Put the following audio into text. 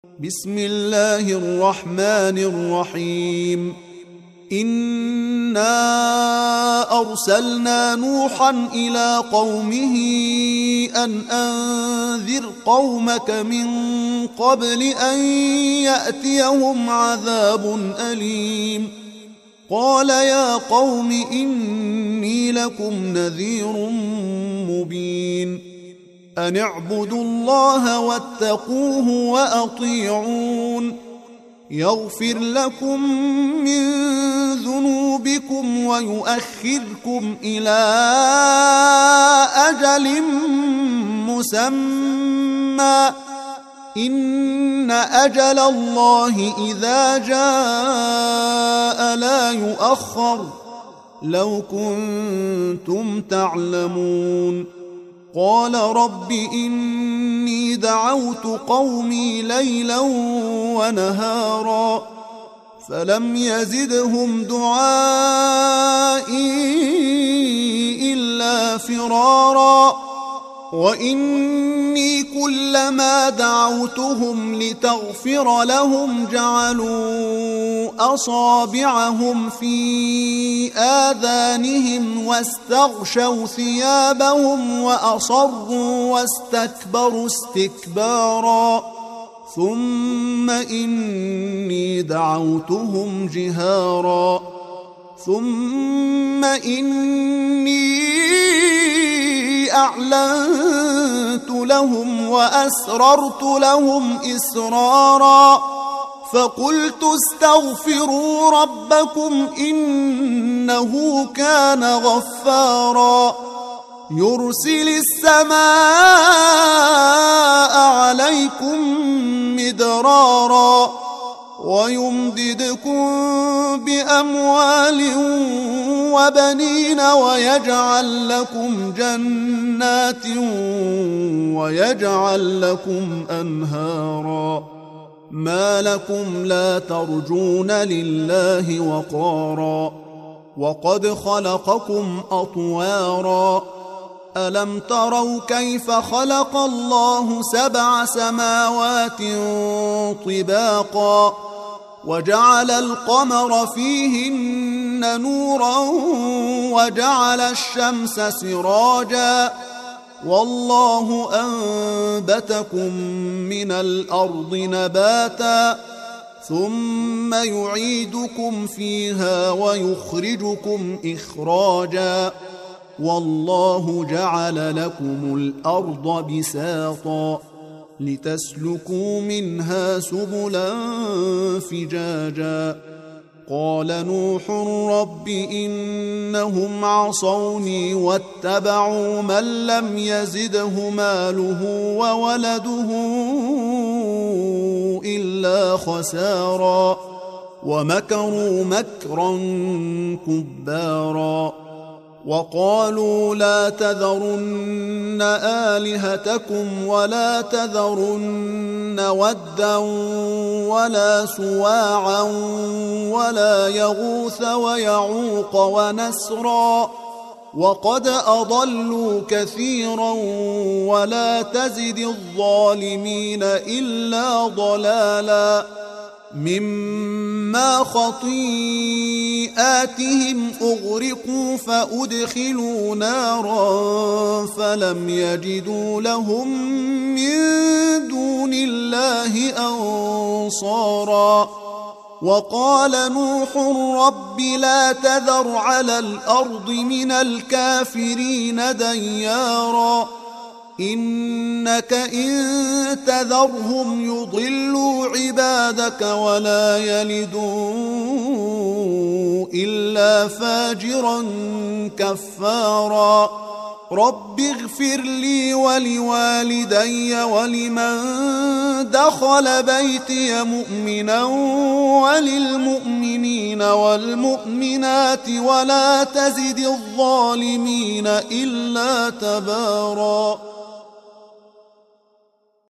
بسم الله الرحمن الرحيم. إنا أرسلنا نوحا إلى قومه أن أنذر قومك من قبل أن يأتيهم عذاب أليم. قال يا قوم إني لكم نذير مبين. أن اعبدوا الله واتقوه وأطيعون. يغفر لكم من ذنوبكم ويؤخركم إلى أجل مسمى إن أجل الله إذا جاء لا يؤخر لو كنتم تعلمون. قال رب إني دعوت قومي ليلا ونهارا فلم يزدهم دعائي إلا فرارا وإني كلما دعوتهم لتغفر لهم جعلوا أصابعهم في آذانهم واستغشوا ثيابهم وأصروا واستكبروا استكبارا ثم إني دعوتهم جهارا ثم إني أعلنت لهم وأسررت لهم إسرارا فقلت استغفروا ربكم إنه كان غفارا يرسل السماء عليكم مدرارا ويمددكم بأموال وبنين ويجعل لكم جنات ويجعل لكم أنهارا ما لكم لا ترجون لله وقارا وقد خلقكم أطوارا ألم تروا كيف خلق الله 7 سماوات طباقا وجعل القمر فيهن نورا وجعل الشمس سراجا والله أنبتكم من الأرض نباتا ثم يعيدكم فيها ويخرجكم إخراجا والله جعل لكم الأرض بساطا لتسلكوا منها سبلا فجاجا قال نوح رب إنهم عصوني واتبعوا من لم يزده ماله وولده إلا خسارا ومكروا مكرا كبارا وقالوا لا تذرن آلهتكم ولا تذرن ودا ولا سواعا ولا يغوث ويعوق ونسرا وقد أضلوا كثيرا ولا تزد الظالمين إلا ضلالا مما خطيئاتهم أغرقوا فأدخلوا نارا فلم يجدوا لهم من دون الله أنصارا وقال نوح رب لا تذر على الأرض من الكافرين ديارا إنك إن تذرهم يضلوا عبادك ولا يلدوا إلا فاجرا كفارا رب اغفر لي ولوالدي ولمن دخل بيتي مؤمنا وللمؤمنين والمؤمنات ولا تزد الظالمين إلا تبارا